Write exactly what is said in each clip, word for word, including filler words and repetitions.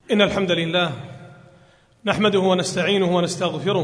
إن الحمد لله نحمده ونستعينه ونستغفره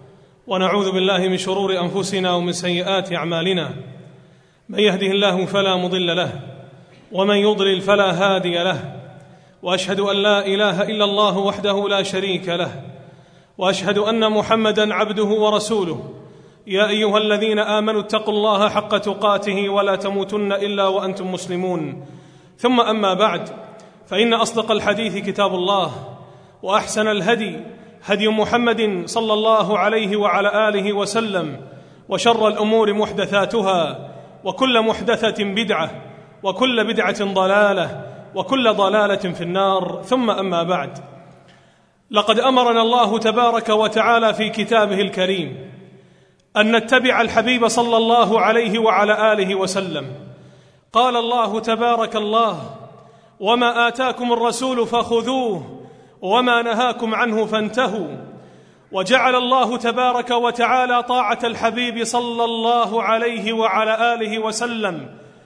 ونعوذ بالله من شرور أنفسنا ومن سيئات أعمالنا. من يهده الله فلا مضل له ومن يضلل فلا هادي له، وأشهد أن لا إله إلا الله وحده لا شريك له، وأشهد أن محمدًا عبده ورسوله. يا أيها الذين آمنوا اتقوا الله حق تقاته ولا تموتن إلا وأنتم مسلمون. ثم أما بعد، فإن أصدق الحديث كتاب الله، وأحسن الهدي هدي محمد صلى الله عليه وعلى آله وسلم، وشر الأمور محدثاتها، وكل محدثة بدعة، وكل بدعة ضلالة، وكل ضلالة في النار. ثم أما بعد، لقد أمرنا الله تبارك وتعالى في كتابه الكريم أن نتبع الحبيب صلى الله عليه وعلى آله وسلم. قال الله تبارك الله: وما آتاكم الرسول فخذوه وما نهاكم عنه فانتهوا. وجعل الله تبارك وتعالى طاعة الحبيب صلى الله عليه وعلى آله وسلم،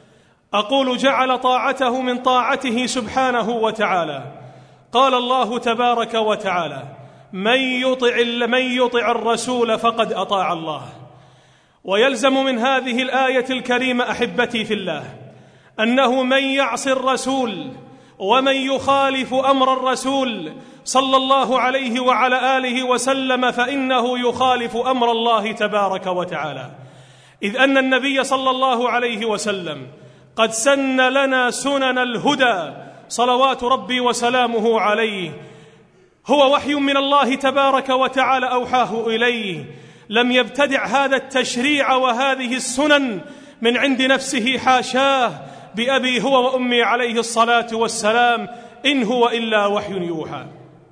أقول جعل طاعته من طاعته سبحانه وتعالى. قال الله تبارك وتعالى: من يطع, من يطع الرسول فقد أطاع الله. ويلزم من هذه الآية الكريمة أحبتي في الله أنه من يعصي الرسول ومن يخالف أمر الرسول صلى الله عليه وعلى آله وسلم فإنه يخالف أمر الله تبارك وتعالى، إذ أن النبي صلى الله عليه وسلم قد سن لنا سنن الهدى صلوات ربي وسلامه عليه. هو وحي من الله تبارك وتعالى أوحاه إليه، لم يبتدع هذا التشريع وهذه السنن من عند نفسه، حاشاه، بأبي هو وأمي عليه الصلاة والسلام، إن هو إلا وحي يوحى.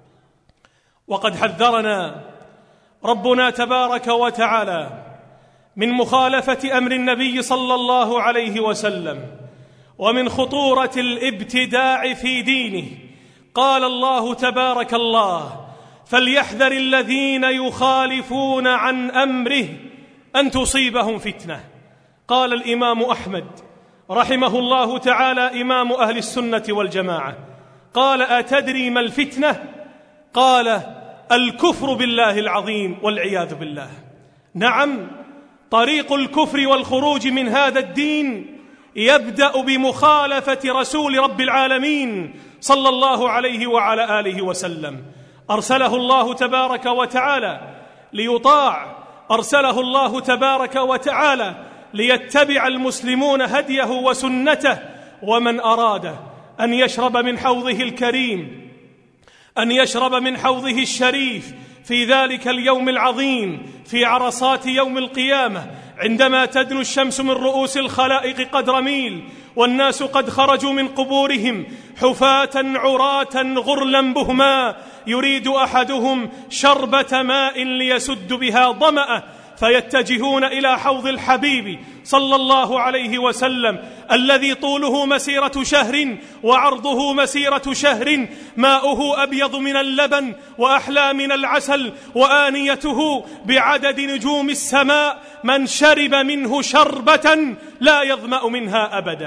وقد حذرنا ربنا تبارك وتعالى من مخالفة أمر النبي صلى الله عليه وسلم ومن خطورة الابتداع في دينه. قال الله تبارك الله: فليحذر الذين يخالفون عن أمره أن تصيبهم فتنة. قال الإمام أحمد رحمه الله تعالى، إمام أهل السنة والجماعة، قال: أتدري ما الفتنة؟ قال: الكفر بالله العظيم والعياذ بالله. نعم، طريق الكفر والخروج من هذا الدين يبدأ بمخالفة رسول رب العالمين صلى الله عليه وعلى آله وسلم. أرسله الله تبارك وتعالى ليطاع، أرسله الله تبارك وتعالى ليتبع المسلمون هديه وسنته. ومن أراد أن يشرب من حوضه الكريم، أن يشرب من حوضه الشريف في ذلك اليوم العظيم، في عرصات يوم القيامة، عندما تدنو الشمس من رؤوس الخلائق قدر ميل، والناس قد خرجوا من قبورهم حفاة عراة غرلا بهما، يريد أحدهم شربة ماء ليسد بها ظمأه، فيتجهون إلى حوض الحبيب صلى الله عليه وسلم الذي طوله مسيرة شهر وعرضه مسيرة شهر، ماؤه أبيض من اللبن وأحلى من العسل، وآنيته بعدد نجوم السماء، من شرب منه شربة لا يظمأ منها أبدا.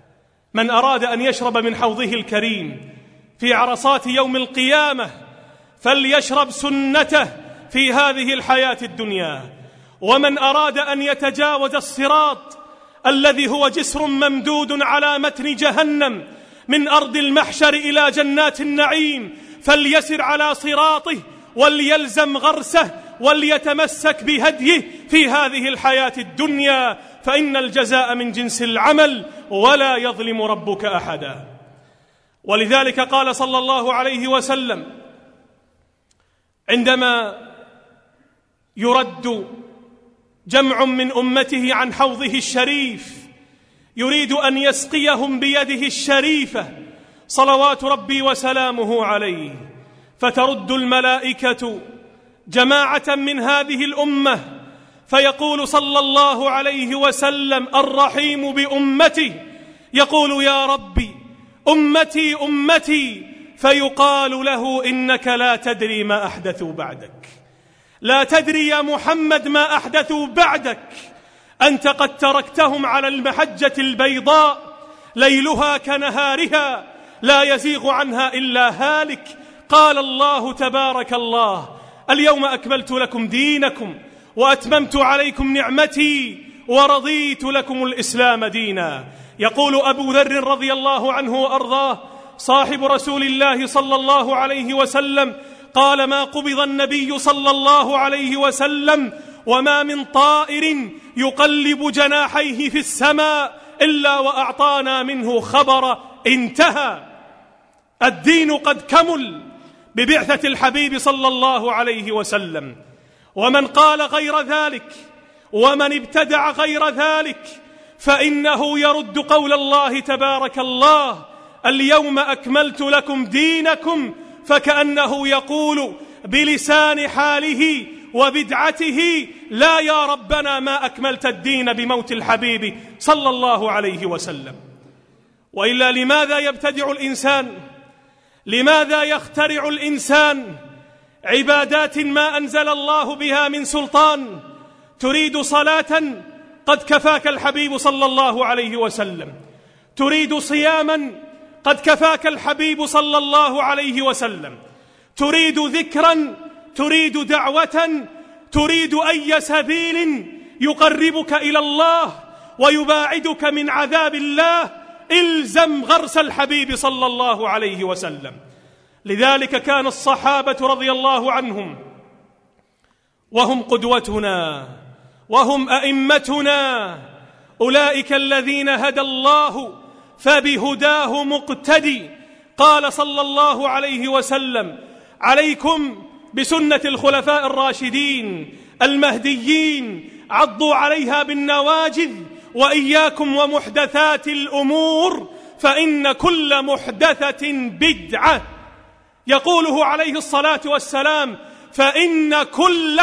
من أراد أن يشرب من حوضه الكريم في عرصات يوم القيامة فليشرب سنته في هذه الحياة الدنيا. ومن أراد أن يتجاوز الصراط الذي هو جسر ممدود على متن جهنم من أرض المحشر إلى جنات النعيم فليسر على صراطه وليلزم غرسه وليتمسك بهديه في هذه الحياة الدنيا، فإن الجزاء من جنس العمل ولا يظلم ربك أحدا. ولذلك قال صلى الله عليه وسلم عندما يرد جمع من أمته عن حوضه الشريف يريد أن يسقيهم بيده الشريفة صلوات ربي وسلامه عليه، فترد الملائكة جماعة من هذه الأمة فيقول صلى الله عليه وسلم الرحيم بأمته، يقول: يا ربي أمتي أمتي، فيقال له: إنك لا تدري ما أحدثوا بعدك، لا تدري يا محمد ما أحدثوا بعدك، أنت قد تركتهم على المحجة البيضاء ليلها كنهارها لا يزيغ عنها إلا هالك، قال الله تبارك الله: اليوم أكملت لكم دينكم وأتممت عليكم نعمتي ورضيت لكم الإسلام دينا. يقول أبو ذر رضي الله عنه وأرضاه صاحب رسول الله صلى الله عليه وسلم قال: ما قبض النبي صلى الله عليه وسلم وما من طائر يقلب جناحيه في السماء إلا وأعطانا منه خبر. انتهى. الدين قد كمل ببعثة الحبيب صلى الله عليه وسلم. ومن قال غير ذلك ومن ابتدع غير ذلك فإنه يرد قول الله تبارك الله: اليوم أكملت لكم دينكم، فكأنه يقول بلسان حاله وبدعته: لا يا ربنا ما أكملت الدين بموت الحبيب صلى الله عليه وسلم. وإلا لماذا يبتدع الإنسان؟ لماذا يخترع الإنسان عبادات ما أنزل الله بها من سلطان؟ تريد صلاة قد كفاك الحبيب صلى الله عليه وسلم، تريد صياما قد كفاك الحبيب صلى الله عليه وسلم، تريد ذكرا، تريد دعوة، تريد أي سبيل يقربك إلى الله ويباعدك من عذاب الله، إلزم غرس الحبيب صلى الله عليه وسلم. لذلك كان الصحابة رضي الله عنهم وهم قدوتنا وهم أئمتنا، أولئك الذين هدى الله فبهداه مقتدي. قال صلى الله عليه وسلم: عليكم بسنة الخلفاء الراشدين المهديين، عضوا عليها بالنواجذ، وإياكم ومحدثات الأمور فإن كل محدثة بدعة. يقوله عليه الصلاة والسلام: فإن كل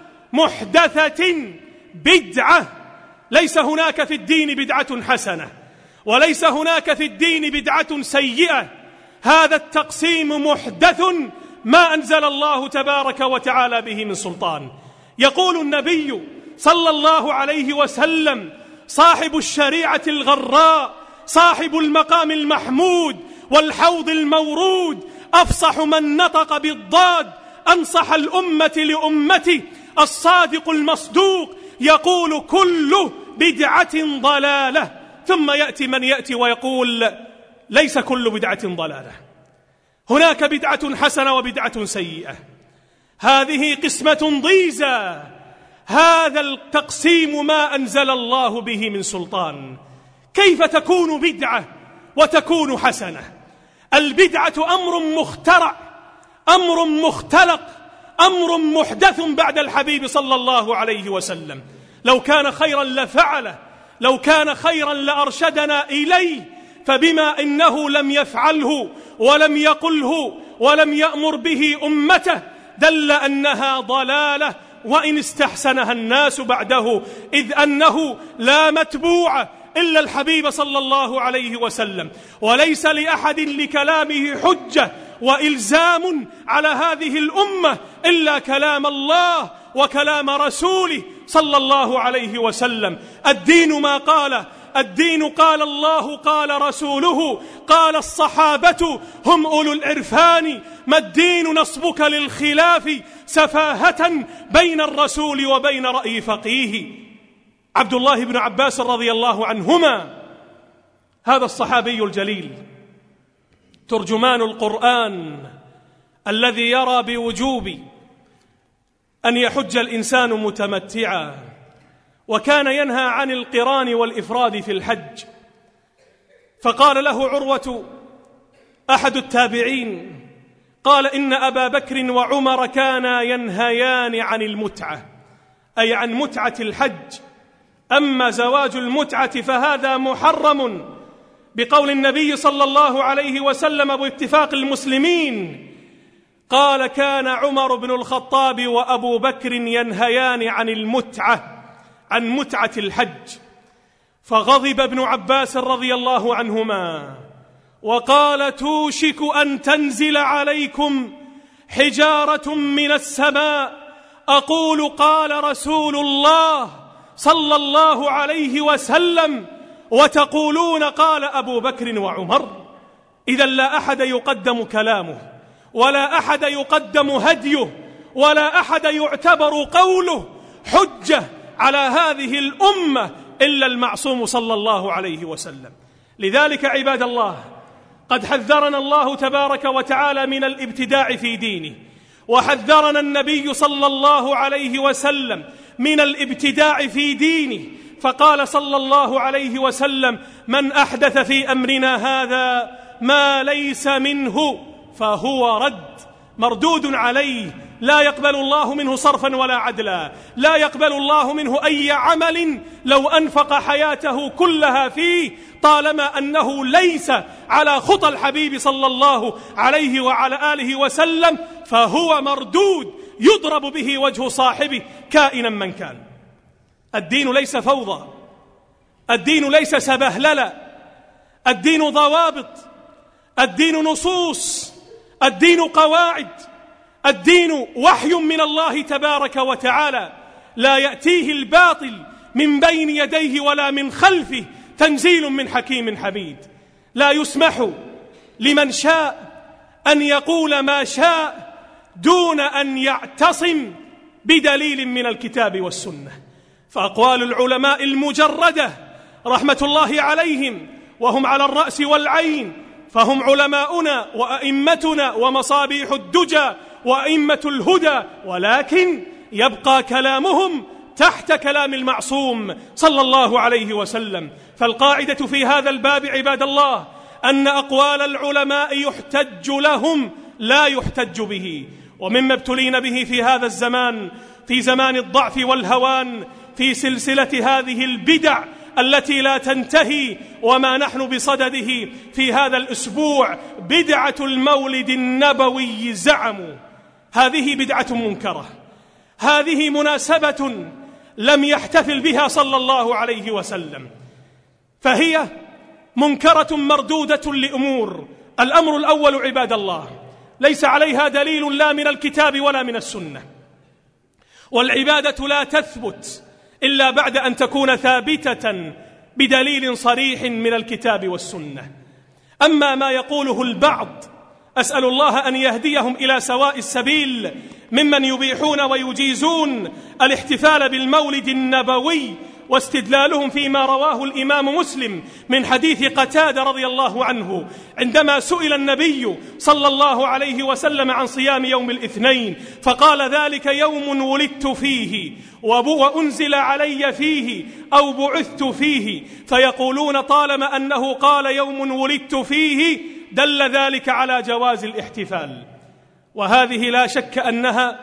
محدثة بدعة. ليس هناك في الدين بدعة حسنة، وليس هناك في الدين بدعة سيئة. هذا التقسيم محدث ما أنزل الله تبارك وتعالى به من سلطان. يقول النبي صلى الله عليه وسلم: صاحب الشريعة الغراء، صاحب المقام المحمود والحوض المورود، أفصح من نطق بالضاد، أنصح الأمة لأمته، الصادق المصدوق، يقول: كل بدعة ضلالة. ثم يأتي من يأتي ويقول: ليس كل بدعة ضلالة، هناك بدعة حسنة وبدعة سيئة. هذه قسمة ضيزى، هذا التقسيم ما أنزل الله به من سلطان. كيف تكون بدعة وتكون حسنة؟ البدعة أمر مخترع، أمر مختلق، أمر محدث بعد الحبيب صلى الله عليه وسلم. لو كان خيرا لفعله، لو كان خيرا لأرشدنا إليه، فبما إنه لم يفعله ولم يقله ولم يأمر به أمته دل أنها ضلالة، وإن استحسنها الناس بعده، إذ أنه لا متبوع إلا الحبيب صلى الله عليه وسلم، وليس لأحد لكلامه حجة وإلزام على هذه الأمة إلا كلام الله وكلام رسوله صلى الله عليه وسلم. الدين ما قال، الدين قال الله قال رسوله قال الصحابة هم أولو العرفان، ما الدين نصبك للخلاف سفاهة بين الرسول وبين رأي فقيه. عبد الله بن عباس رضي الله عنهما، هذا الصحابي الجليل ترجمان القرآن الذي يرى بوجوب أن يحج الإنسان متمتعا، وكان ينهى عن القران والإفراد في الحج. فقال له عروة أحد التابعين، قال: إن أبا بكر وعمر كانا ينهيان عن المتعة، أي عن متعة الحج، أما زواج المتعة فهذا محرم بقول النبي صلى الله عليه وسلم باتفاق المسلمين. قال: كان عمر بن الخطاب وأبو بكر ينهيان عن المتعة، عن متعة الحج. فغضب ابن عباس رضي الله عنهما وقال: توشك أن تنزل عليكم حجارة من السماء، أقول قال رسول الله صلى الله عليه وسلم وتقولون قال أبو بكر وعمر. إذا لا أحد يقدم كلامه ولا أحد يقدم هديه، ولا أحد يعتبر قوله حجة على هذه الأمة إلا المعصوم صلى الله عليه وسلم. لذلك عباد الله، قد حذرنا الله تبارك وتعالى من الابتداع في دينه، وحذرنا النبي صلى الله عليه وسلم من الابتداع في دينه، فقال صلى الله عليه وسلم: من أحدث في أمرنا هذا ما ليس منه فهو رد، مردود عليه، لا يقبل الله منه صرفا ولا عدلا، لا يقبل الله منه أي عمل لو أنفق حياته كلها فيه، طالما أنه ليس على خطى الحبيب صلى الله عليه وعلى آله وسلم، فهو مردود يضرب به وجه صاحبه كائنا من كان. الدين ليس فوضى، الدين ليس سبهللة، الدين ضوابط، الدين نصوص، الدين قواعد، الدين وحي من الله تبارك وتعالى، لا يأتيه الباطل من بين يديه ولا من خلفه، تنزيل من حكيم حميد. لا يسمح لمن شاء أن يقول ما شاء دون أن يعتصم بدليل من الكتاب والسنة. فأقوال العلماء المجردة رحمة الله عليهم، وهم على الرأس والعين، فهم علماؤنا وأئمتنا ومصابيح الدجى وأئمة الهدى، ولكن يبقى كلامهم تحت كلام المعصوم صلى الله عليه وسلم. فالقاعدة في هذا الباب عباد الله أن أقوال العلماء يحتج لهم لا يحتج به. ومما ابتلين به في هذا الزمان، في زمان الضعف والهوان، في سلسلة هذه البدع التي لا تنتهي، وما نحن بصدده في هذا الأسبوع، بدعة المولد النبوي. زعموا هذه بدعة منكرة، هذه مناسبة لم يحتفل بها صلى الله عليه وسلم، فهي منكرة مردودة لأمور. الأمر الأول عباد الله، ليس عليها دليل لا من الكتاب ولا من السنة، والعبادة لا تثبت إلا بعد أن تكون ثابتة بدليل صريح من الكتاب والسنة. أما ما يقوله البعض، أسأل الله أن يهديهم إلى سواء السبيل، ممن يبيحون ويجيزون الاحتفال بالمولد النبوي، واستدلالهم فيما رواه الإمام مسلم من حديث قتادة رضي الله عنه عندما سئل النبي صلى الله عليه وسلم عن صيام يوم الاثنين، فقال: ذلك يوم ولدت فيه وأنزل علي فيه أو بعثت فيه. فيقولون طالما أنه قال يوم ولدت فيه دل ذلك على جواز الاحتفال، وهذه لا شك أنها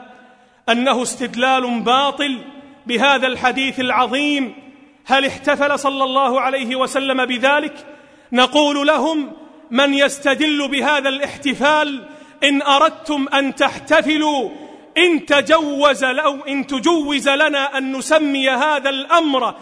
أنه استدلال باطل بهذا الحديث العظيم. هل احتفل صلى الله عليه وسلم بذلك؟ نقول لهم: من يستدل بهذا الاحتفال، إن أردتم أن تحتفلوا، إن تجوز أو إن تجوز لنا أن نسمي هذا الأمر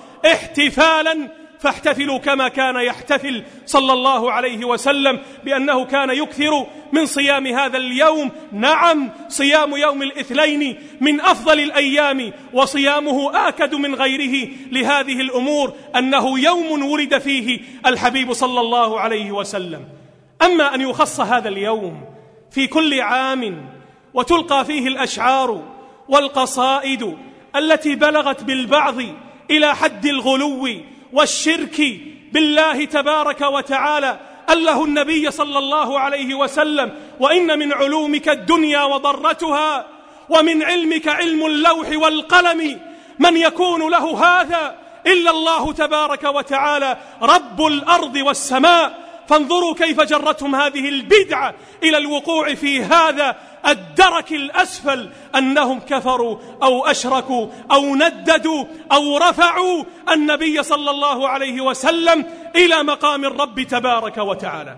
احتفالا، فاحتفلوا كما كان يحتفل صلى الله عليه وسلم، بأنه كان يكثر من صيام هذا اليوم. نعم، صيام يوم الاثنين من أفضل الأيام، وصيامه آكد من غيره لهذه الأمور، أنه يوم ولد فيه الحبيب صلى الله عليه وسلم. أما أن يخص هذا اليوم في كل عام وتلقى فيه الأشعار والقصائد التي بلغت بالبعض إلى حد الغلو والشرك بالله تبارك وتعالى، أله النبي صلى الله عليه وسلم: وإن من علومك الدنيا وضرتها، ومن علمك علم اللوح والقلم، من يكون له هذا إلا الله تبارك وتعالى رب الأرض والسماء. فانظروا كيف جرتهم هذه البدعة إلى الوقوع في هذا الدرك الأسفل، أنهم كفروا أو أشركوا أو نددوا أو رفعوا النبي صلى الله عليه وسلم إلى مقام الرب تبارك وتعالى.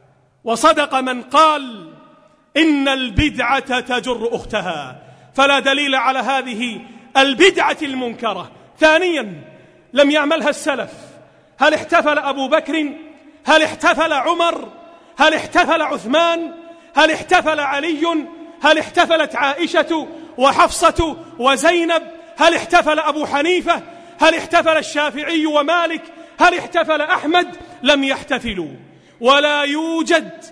وصدق من قال: إن البدعة تجر أختها. فلا دليل على هذه البدعة المنكرة. ثانيا، لم يعملها السلف. هل احتفل أبو بكر؟ هل احتفل عمر؟ هل احتفل عثمان؟ هل احتفل علي؟ هل احتفلت عائشة وحفصة وزينب؟ هل احتفل أبو حنيفة؟ هل احتفل الشافعي ومالك؟ هل احتفل أحمد؟ لم يحتفلوا. ولا يوجد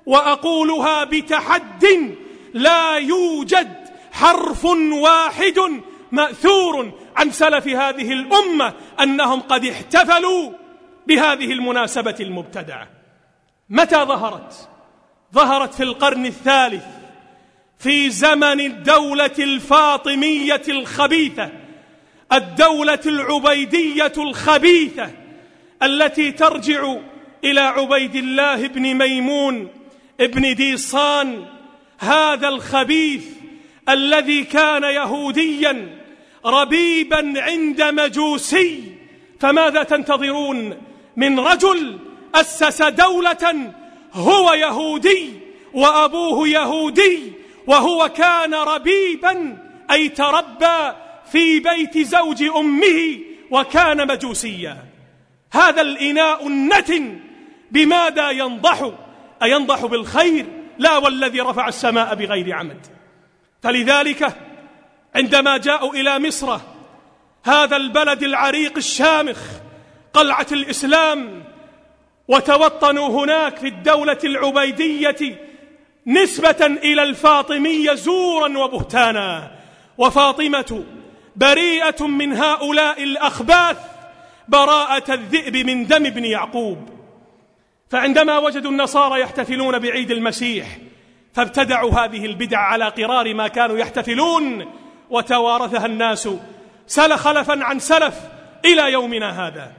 وأقولها بتحد: لا يوجد حرف واحد مأثور عن سلف هذه الأمة أنهم قد احتفلوا بهذه المناسبة المبتدعة. متى ظهرت؟ ظهرت في القرن الثالث، في زمن الدولة الفاطمية الخبيثة، الدولة العبيدية الخبيثة التي ترجع إلى عبيد الله بن ميمون ابن ديصان، هذا الخبيث الذي كان يهوديا ربيبا عند مجوسي. فماذا تنتظرون من رجل أسس دولة هو يهودي وأبوه يهودي، وهو كان ربيبا أي تربى في بيت زوج أمه وكان مجوسيا؟ هذا الإناء النتن بماذا ينضح؟ أينضح بالخير؟ لا، والذي رفع السماء بغير عمد. فلذلك عندما جاءوا إلى مصر، هذا البلد العريق الشامخ، قلعة الإسلام، وتوطنوا هناك في الدولة العبيدية نسبة إلى الفاطمية زورا وبهتانا، وفاطمة بريئة من هؤلاء الأخباث براءة الذئب من دم ابن يعقوب. فعندما وجدوا النصارى يحتفلون بعيد المسيح فابتدعوا هذه البدع على قرار ما كانوا يحتفلون، وتوارثها الناس سل خلفا عن سلف إلى يومنا هذا.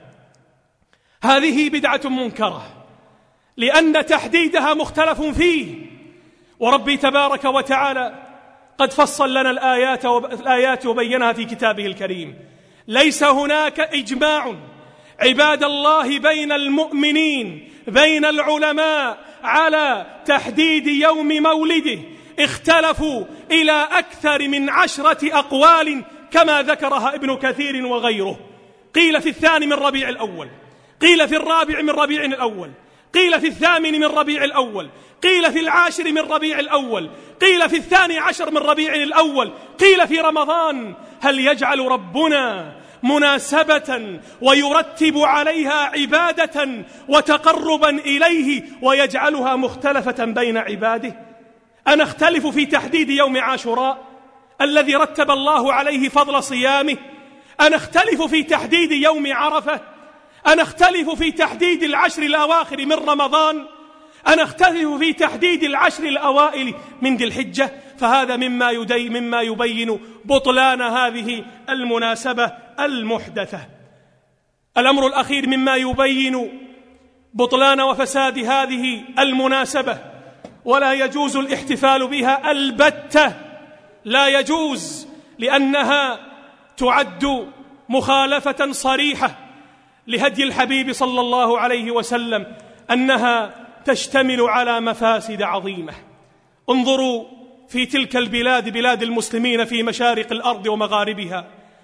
هذه بدعة منكرة لأن تحديدها مختلف فيه، وربي تبارك وتعالى قد فصل لنا الآيات الآيات وبينها في كتابه الكريم. ليس هناك إجماع عباد الله بين المؤمنين بين العلماء على تحديد يوم مولده، اختلفوا إلى أكثر من عشرة أقوال كما ذكرها ابن كثير وغيره. قيل في الثاني من ربيع الأول، قيل في الرابع من ربيع الأول، قيل في الثامن من ربيع الأول، قيل في العاشر من ربيع الأول، قيل في الثاني عشر من ربيع الأول، قيل في رمضان. هل يجعل ربنا مناسبة ويرتب عليها عبادة وتقربا إليه ويجعلها مختلفة بين عباده؟ أنا أختلف في تحديد يوم عاشوراء الذي رتب الله عليه فضل صيامه؟ أنا أختلف في تحديد يوم عرفة؟ أنا أختلف في تحديد العشر الأواخر من رمضان؟ أنا أختلف في تحديد العشر الأوائل من ذي الحجة؟ فهذا مما يدي مما يبين بطلان هذه المناسبة المحدثة. الأمر الأخير مما يبين بطلان وفساد هذه المناسبة، ولا يجوز الاحتفال بها البتة، لا يجوز، لأنها تعد مخالفة صريحة لهدي الحبيب صلى الله عليه وسلم، أنها تشتمل على مفاسد عظيمة. انظروا في تلك البلاد، بلاد المسلمين في مشارق الأرض ومغاربها،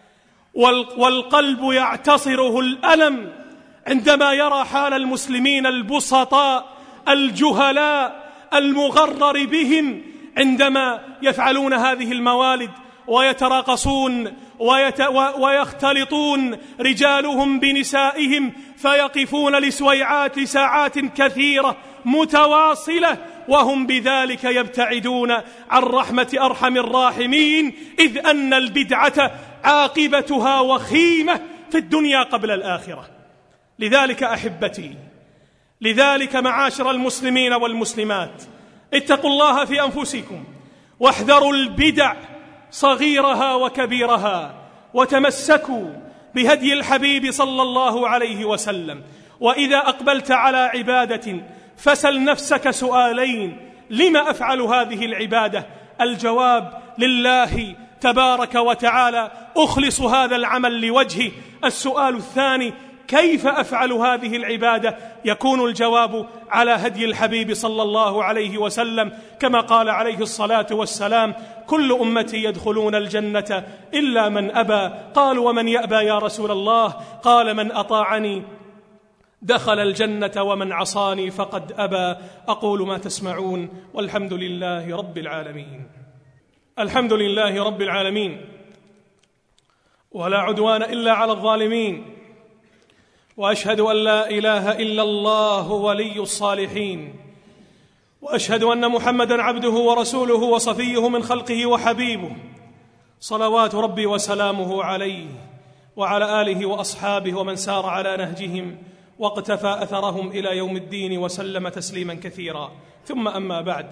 والقلب يعتصره الألم عندما يرى حال المسلمين البسطاء الجهلاء المغرر بهم عندما يفعلون هذه الموالد ويتراقصون ويت... ويختلطون رجالهم بنسائهم، فيقفون لسويعات لساعات كثيرة متواصلة، وهم بذلك يبتعدون عن رحمة أرحم الراحمين، إذ أن البدعة عاقبتها وخيمة في الدنيا قبل الآخرة. لذلك أحبتي، لذلك معاشر المسلمين والمسلمات، اتقوا الله في أنفسكم واحذروا البدع صغيرها وكبيرها، وتمسكوا بهدي الحبيب صلى الله عليه وسلم. وإذا أقبلت على عبادة فسل نفسك سؤالين: لما أفعل هذه العبادة؟ الجواب: لله تبارك وتعالى أخلص هذا العمل لوجهه. السؤال الثاني: كيف أفعل هذه العبادة؟ يكون الجواب على هدي الحبيب صلى الله عليه وسلم، كما قال عليه الصلاة والسلام: كل أمتي يدخلون الجنة إلا من أبى. قالوا: ومن يأبى يا رسول الله؟ قال: من أطاعني دخل الجنة ومن عصاني فقد أبى. أقول ما تسمعون، والحمد لله رب العالمين. الحمد لله رب العالمين، ولا عدوان إلا على الظالمين، وأشهد أن لا إله إلا الله ولي الصالحين، وأشهد أن محمدًا عبده ورسوله وصفيه من خلقه وحبيبه، صلوات ربي وسلامه عليه وعلى آله وأصحابه ومن سار على نهجهم واقتفى أثرهم إلى يوم الدين وسلم تسليما كثيرا. ثم أما بعد،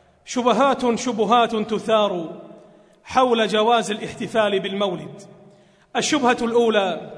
شبهات شبهات تثار حول جواز الاحتفال بالمولد. الشبهة الأولى: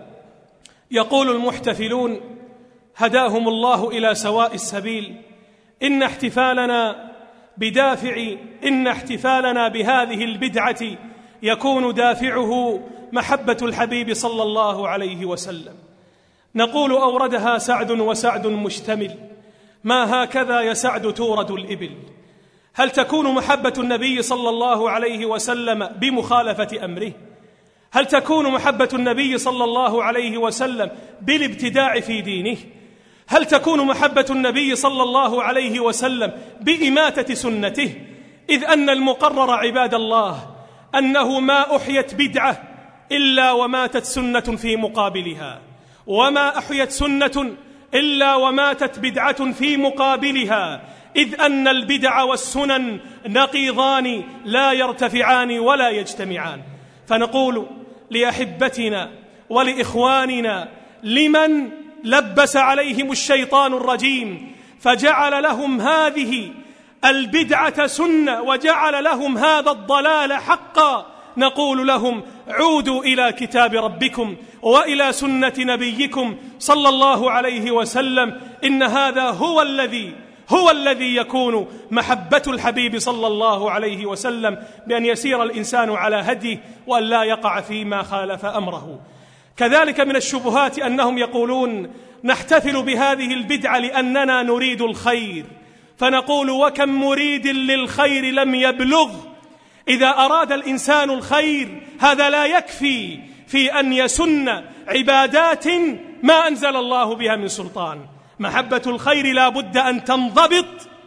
يقول المحتفلون هداهم الله إلى سواء السبيل إن احتفالنا بدافع إن احتفالنا بهذه البدعة يكون دافعه محبة الحبيب صلى الله عليه وسلم. نقول: أوردها سعد وسعد مشتمل، ما هكذا يا سعد تورد الإبل. هل تكون محبة النبي صلى الله عليه وسلم بمخالفة أمره؟ هل تكون محبة النبي صلى الله عليه وسلم بالابتداع في دينه؟ هل تكون محبة النبي صلى الله عليه وسلم بإماتة سنته؟ إذ أن المقرر عباد الله أنه ما أحيت بدعة إلا وماتت سنة في مقابلها، وما أحيت سنة إلا وماتت بدعة في مقابلها، إذ أن البدع والسنن نقيضان لا يرتفعان ولا يجتمعان. فنقول لأحبتنا ولإخواننا لمن لبس عليهم الشيطان الرجيم فجعل لهم هذه البدعة سنة وجعل لهم هذا الضلال حقا، نقول لهم: عودوا إلى كتاب ربكم وإلى سنة نبيكم صلى الله عليه وسلم. إن هذا هو الذي هو الذي يكون محبة الحبيب صلى الله عليه وسلم، بأن يسير الإنسان على هديه وأن لا يقع فيما خالف أمره. كذلك من الشبهات أنهم يقولون: نحتفل بهذه البدعة لأننا نريد الخير، فنقول: وكم مريد للخير لم يبلغ. إذا أراد الإنسان الخير هذا لا يكفي في أن يسن عبادات ما أنزل الله بها من سلطان. محبة الخير لا بد أن تنضبط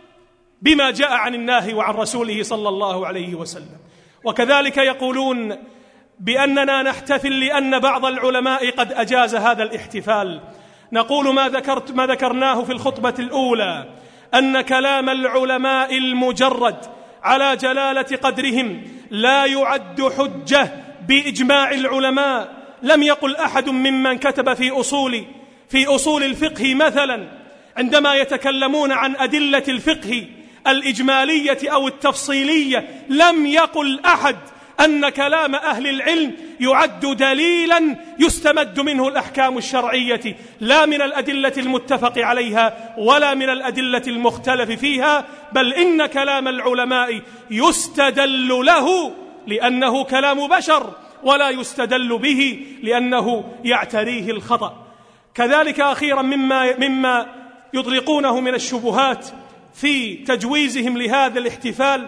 بما جاء عن الله وعن رسوله صلى الله عليه وسلم. وكذلك يقولون بأننا نحتفل لأن بعض العلماء قد أجاز هذا الاحتفال. نقول ما ذكرت ما ذكرناه في الخطبة الأولى، أن كلام العلماء المجرد على جلالة قدرهم لا يعد حجة بإجماع العلماء. لم يقل أحد ممن كتب في أصول في أصول الفقه مثلا، عندما يتكلمون عن أدلة الفقه الإجمالية أو التفصيلية، لم يقل أحد أن كلام أهل العلم يعد دليلا يستمد منه الأحكام الشرعية، لا من الأدلة المتفق عليها ولا من الأدلة المختلف فيها، بل إن كلام العلماء يستدل له لأنه كلام بشر، ولا يستدل به لأنه يعتريه الخطأ. كذلك أخيرا مما, مما يطلقونه من الشبهات في تجويزهم لهذا الاحتفال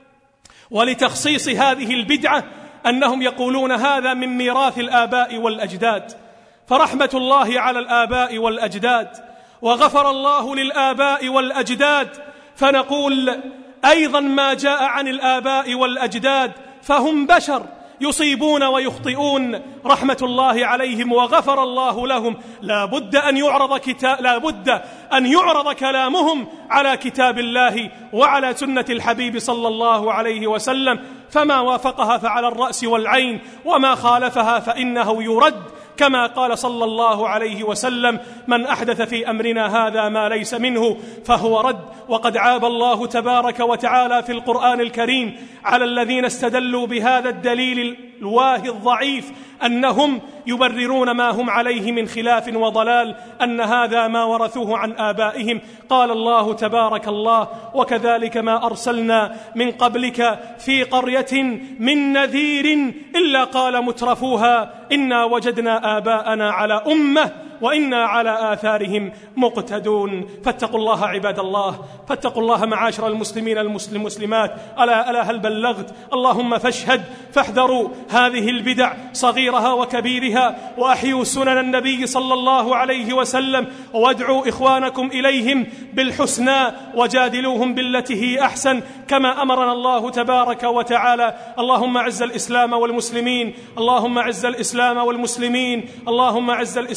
ولتخصيص هذه البدعة أنهم يقولون هذا من ميراث الآباء والأجداد، فرحمة الله على الآباء والأجداد وغفر الله للآباء والأجداد. فنقول أيضا ما جاء عن الآباء والأجداد فهم بشر يصيبون ويخطئون، رحمة الله عليهم وغفر الله لهم. لا بد أن يعرض كتاب لا بد أن يعرض كلامهم على كتاب الله وعلى سنة الحبيب صلى الله عليه وسلم، فما وافقها فعلى الرأس والعين، وما خالفها فإنه يرد، كما قال صلى الله عليه وسلم: من أحدث في أمرنا هذا ما ليس منه فهو رد. وقد عاب الله تبارك وتعالى في القرآن الكريم على الذين استدلوا بهذا الدليل الواهي الضعيف أنهم يبررون ما هم عليه من خلاف وضلال، أن هذا ما ورثوه عن آبائهم. قال الله تبارك الله: وكذلك ما أرسلنا من قبلك في قرية من نذير إلا قال مترفوها إنا وجدنا آباءنا على أمة وإنا على آثارهم مقتدون. فاتقوا الله عباد الله، فاتقوا الله معاشر المسلمين المسلمات. ألا ألا هل بلغت؟ اللهم فاشهد، فاحذروا هذه البدع صغيرها وكبيرها، وأحيوا سنن النبي صلى الله عليه وسلم، وادعوا إخوانكم إليهم بالحسنى وجادلوهم بالتي هي أحسن، كما أمرنا الله تبارك وتعالى. اللهم أعز الإسلام والمسلمين، اللهم أعز الإسلام والمسلمين، اللهم أعز الإسلام والمسلمين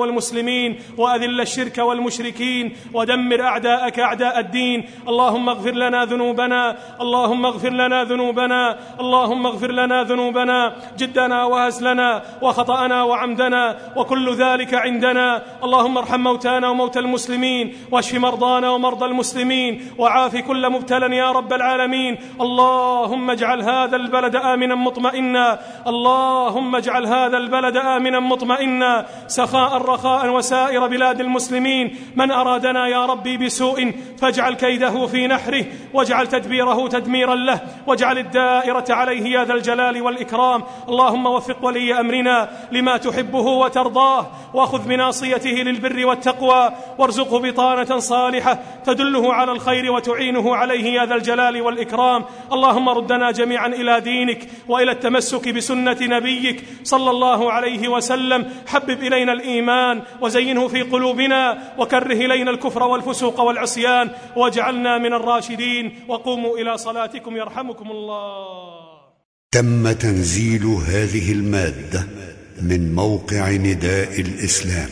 والمسلمين، وأذل الشرك والمشركين، ودمر أعداءك أعداء الدين. اللهم اغفر لنا ذنوبنا، اللهم اغفر لنا ذنوبنا، اللهم اغفر لنا ذنوبنا، جدنا وهزلنا وخطأنا وعمدنا وكل ذلك عندنا. اللهم ارحم موتانا وموتى المسلمين، واشف مرضانا ومرضى المسلمين، وعاف كل مبتلى يا رب العالمين. اللهم اجعل هذا البلد آمنا مطمئنا، اللهم اجعل هذا البلد آمنا مطمئنا سخاء رخاء وسائر بلاد المسلمين. من أرادنا يا ربي بسوء فاجعل كيده في نحره، واجعل تدبيره تدميرا له، واجعل الدائرة عليه يا ذا الجلال والإكرام. اللهم وفق ولي أمرنا لما تحبه وترضاه، وخذ بناصيته للبر والتقوى، وارزقه بطانة صالحة تدله على الخير وتعينه عليه يا ذا الجلال والإكرام. اللهم ردنا جميعا إلى دينك وإلى التمسك بسنة نبيك صلى الله عليه وسلم. حبب إلينا الإيمان وزينه في قلوبنا، وكره إلينا الكفر والفسوق والعصيان، واجعلنا من الراشدين. وقوموا إلى صلاتكم يرحمكم الله. تم تنزيل هذه المادة من موقع نداء الإسلام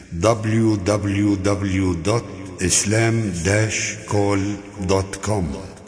دبليو دبليو دبليو دوت إسلام داش كول دوت كوم.